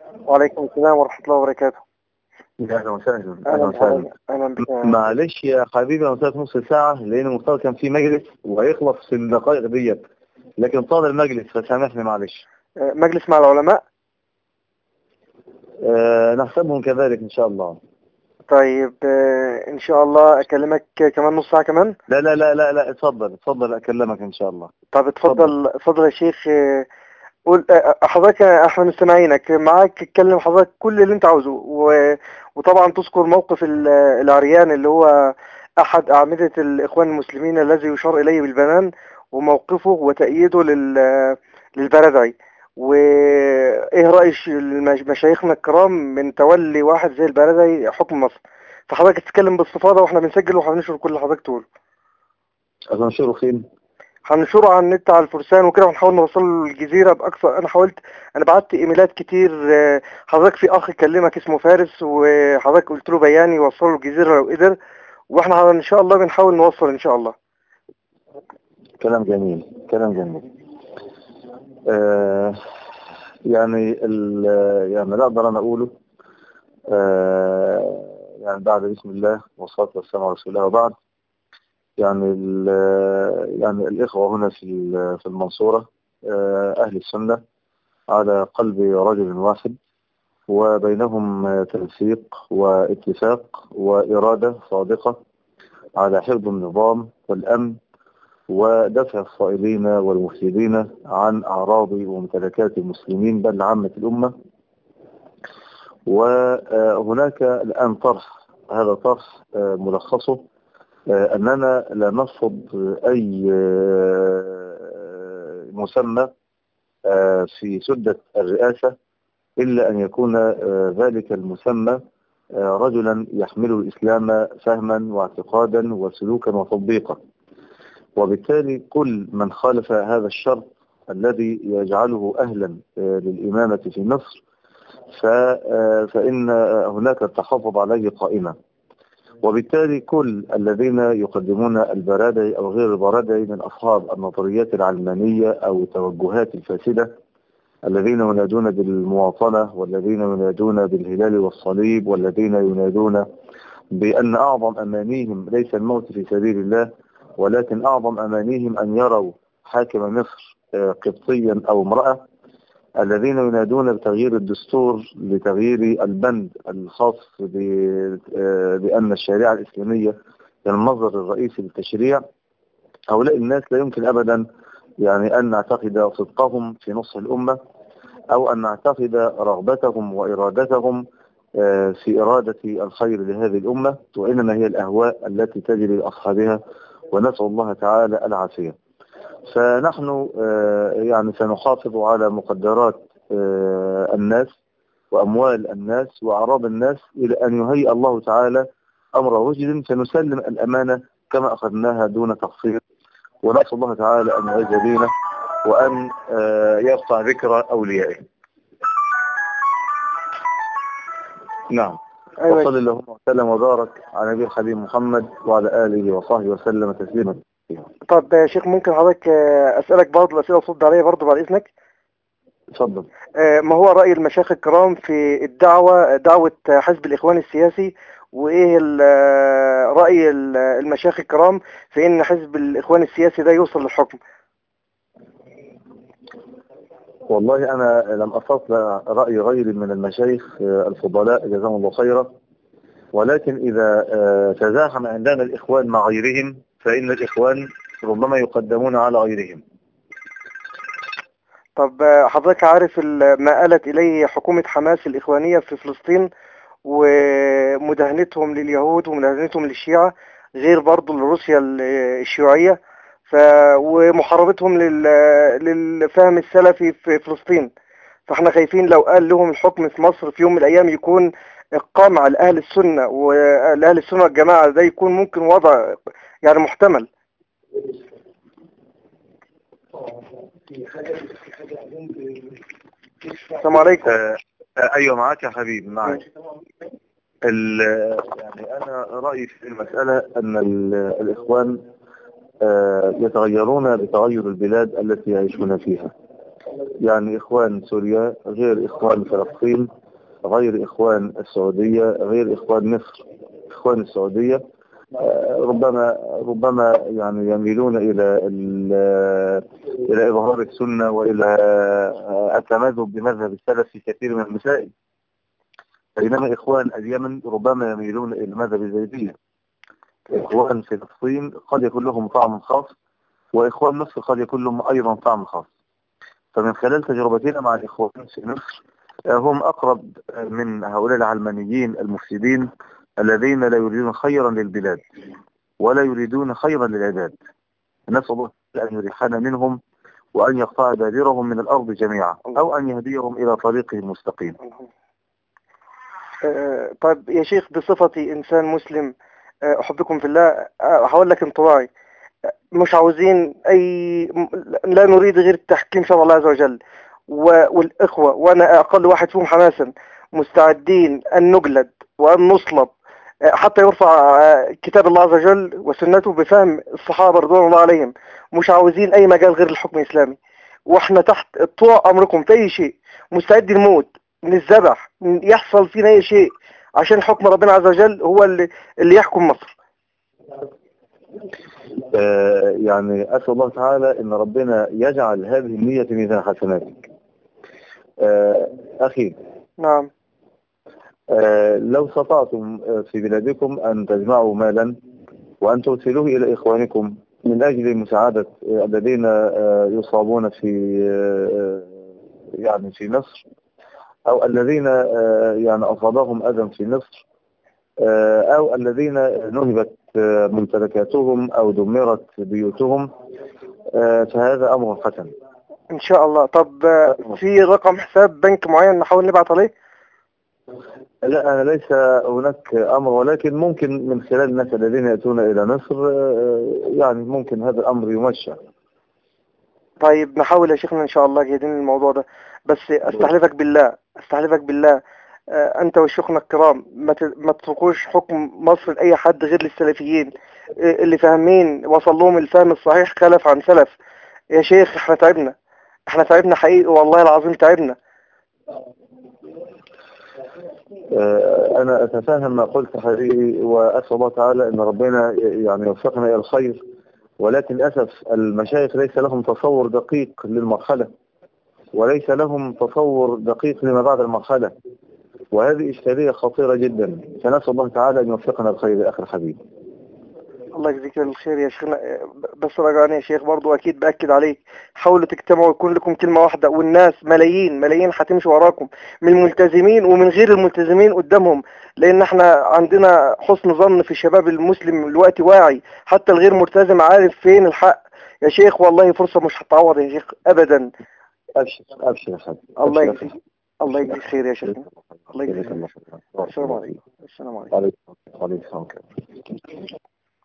وعليكم السلام ورحمة الله وبركاته. اهلا وسهلا، اهلا أهلا وسهلا. بحضرتك، أهلا بك. معلش يا حبيبي، انا قلت لك نص ساعه لان المفترض كان في مجلس وهيخلص في الدقائق ديت، لكن طال المجلس فسامحني معلش. مجلس مع العلماء. نحسبهم كذلك ان شاء الله. طيب، إن شاء الله أكلمك كمان نص ساعة كمان. لا لا لا لا لا، اتفضل اتفضل اكلمك ان شاء الله. طب اتفضل. اتفضل اتفضل يا شيخ. قول. حضرتك احنا مستمعينك معاك، اتكلم حضرتك كل اللي انت عاوزه، وطبعا تذكر موقف العريان اللي هو احد اعمدة الاخوان المسلمين الذي يشار اليه بالبنان، وموقفه وتأييده للبردعي. وايه رأي مشايخنا الكرام من تولي واحد زي البردعي حكم مصر؟ فحضرتك تتكلم باستفاضة، واحنا بنسجل وهننشر كل اللي حضرتك تقوله. هنشره فين؟ هنشره على النت على الفرسان وكده، ونحاول نوصله للجزيرة بأقصى. أنا حاولت، أنا بعت إيميلات كتير. حضرتك في أخ كلمك اسمه فارس، وحضرتك قلت له بياني يوصله الجزيرة لو قدر، وإحنا إن شاء الله بنحاول نوصل إن شاء الله. كلام جميل، كلام جميل. آه يعني يعني لا اقدر انا اقوله. يعني بعد بسم الله والصلاه والسلام على رسول الله وبعد. يعني يعني الإخوة هنا في المنصورة، أهل السنة على قلب رجل واحد، وبينهم تنسيق واتفاق وإرادة صادقة على حفظ النظام والأمن ودفع الصائلين والمفسدين عن أعراض وممتلكات المسلمين بل عامة الأمة. وهناك الآن طرح، هذا طرح ملخصه أننا لا نرفض أي مسمى في سدة الرئاسة إلا أن يكون ذلك المسمى رجلا يحمل الإسلام فهما واعتقادا وسلوكا وتطبيقا. وبالتالي كل من خالف هذا الشرط الذي يجعله أهلا للإمامة في مصر فإن هناك التحفظ عليه قائمة. وبالتالي كل الذين يقدمون البرادعي أو غير البرادعي من أصحاب النظريات العلمانية أو التوجهات الفاسدة، الذين ينادون بالمواطنة والذين ينادون بالهلال والصليب والذين ينادون بأن أعظم أمانيهم ليس الموت في سبيل الله، ولكن أعظم أمانيهم أن يروا حاكم مصر قبطيا أو امرأة، الذين ينادون بتغيير الدستور لتغيير البند الخاص بأن الشريعة الإسلامية هي المصدر الرئيسي للتشريع. هؤلاء الناس لا يمكن أبدا يعني أن نعتقد صدقهم في نصح الأمة، أو أن نعتقد رغبتهم وإرادتهم في إرادة الخير لهذه الأمة، وإنما هي الأهواء التي تجري لأصحابها، ونسأل الله تعالى العافية. فنحن يعني سنحافظ على مقدرات الناس وأموال الناس وأعراض الناس إلى أن يهيئ الله تعالى أمر رشد، فنسلم الأمانة كما أخذناها دون تقصير، ونسأل الله تعالى أن يعز دينه وأن يرفع ذكر أوليائه. نعم. أيوة. وصلى اللهم وسلم وبارك على نبي الحبيب محمد وعلى آله وصحبه وسلم تسليما. طب يا شيخ، ممكن حضرتك أسألك بعض الأسئلة وترد عليا برضه بعد إذنك؟ اتفضل. ما هو رأي المشايخ الكرام في دعوة حزب الإخوان السياسي؟ وإيه رأي المشايخ الكرام في إن حزب الإخوان السياسي ده يوصل للحكم؟ والله أنا لم أستطلع رأي غيري من المشايخ الفضلاء جزاهم الله خيرا، ولكن إذا تزاحم عندنا الإخوان مع غيرهم فإن الإخوان ربما يقدمون على غيرهم. طب حضرتك عارف ما آلت إليه حكومة حماس الإخوانية في فلسطين، ومداهنتهم لليهود ومداهنتهم للشيعة، غير برضو لروسيا الشيوعية، ومحاربتهم للفهم السلفي في فلسطين. فاحنا خايفين لو قال لهم الحكم في مصر في يوم من الأيام يكون القمع لأهل السنة، والأهل السنة والجماعة ده يكون ممكن وضع يعني محتمل. السلام عليكم. أيوة معك يا حبيبي، معك. يعني أنا رأيي في المسألة أن الإخوان يتغيرون بتغير البلاد التي يعيشون فيها، يعني إخوان سوريا غير إخوان فلسطين، غير إخوان السعودية، غير إخوان مصر. إخوان السعودية ربما يعني يميلون إلى إظهار السنة وإلى التمذهب بمذهب السلف في كثير من المسائل، بينما إخوان اليمن ربما يميلون إلى المذهب الزيدية. إخوان فلسطين قد يكون لهم طعم خاص، وإخوان مصر قد يكون لهم أيضا طعم خاص. فمن خلال تجربتنا مع الإخوان في مصر هم أقرب من هؤلاء العلمانيين المفسدين الذين لا يريدون خيرا للبلاد ولا يريدون خيرا للعباد. نسأل الله أن يريحنا منهم وأن يقطع دابرهم من الأرض جميعا، أو أن يهديهم إلى طريقه المستقيم. طيب يا شيخ، بصفتي إنسان مسلم أحبكم في الله، هقول لك انطباعي. مش عاوزين لا نريد غير تحكيم شرع الله عز وجل، والإخوة وأنا أقل واحد فيهم حماسا مستعدين أن نجلد وأن نصلب حتى يرفع كتاب الله عز وجل وسنته بفهم الصحابة رضوان الله عليهم. مش عاوزين أي مجال غير الحكم الإسلامي، وإحنا تحت طوع أمركم في أي شيء، مستعد الموت، نذبح، يحصل فينا أي شيء عشان حكم ربنا عز وجل هو اللي يحكم مصر. يعني أسأل الله تعالى أن ربنا يجعل هذه النية في ميزان حسناتك. أخي، نعم. لو استطعتم في بلادكم أن تجمعوا مالا وأن ترسلوه إلى إخوانكم من أجل مساعدة الذين يصابون يعني في مصر، أو الذين يعني أصابهم أذى في مصر، أو الذين نهبت ممتلكاتهم أو دمرت بيوتهم، فهذا أمر حسن إن شاء الله. طب في رقم حساب بنك معين نحاول نبعت عليه؟ لا، أنا ليس هناك أمر، ولكن ممكن من خلال الناس الذين يأتون إلى مصر يعني ممكن هذا الأمر يمشى. طيب نحاول يا شيخنا إن شاء الله، جاهدين الموضوع ده. بس أستحلفك بالله، أستحلفك بالله، أنت وشيخنا الكرام ما تتركوش حكم مصر لأي حد غير للسلفيين اللي فاهمين، وصل لهم الفهم الصحيح خلف عن سلف. يا شيخ احنا تعبنا، احنا تعبنا حقيقي والله العظيم تعبنا. أنا أتفهم ما قلت حقيقي، وأسأل الله تعالى أن ربنا يعني يوفقنا إلى الخير، ولكن للأسف المشايخ ليس لهم تصور دقيق للمرحلة، وليس لهم تصور دقيق لما بعد المرحلة، وهذه إشكالية خطيرة جدا. فنسأل الله تعالى أن يوفقنا الخير يا أخي الحبيب. الله يجزيك الخير يا شيخنا. بس رجعني يا شيخ برضو، أكيد بأكد عليك، حاولوا تجتمعوا ويكون لكم كلمة واحدة، والناس ملايين ملايين هتمشي وراكم، من الملتزمين ومن غير الملتزمين قدامهم، لأن احنا عندنا حسن ظن في الشباب المسلم الوقت واعي، حتى الغير ملتزم عارف فين الحق. يا شيخ والله فرصة مش هتعوض يا شيخ أبدا. أبشر أبشر يا حبيبي. الله يجزيك، الله يجزيك خير يا شيخنا. الله يجزيك. الله. السلام عليكم. السلام عليكم. عليكم السلام.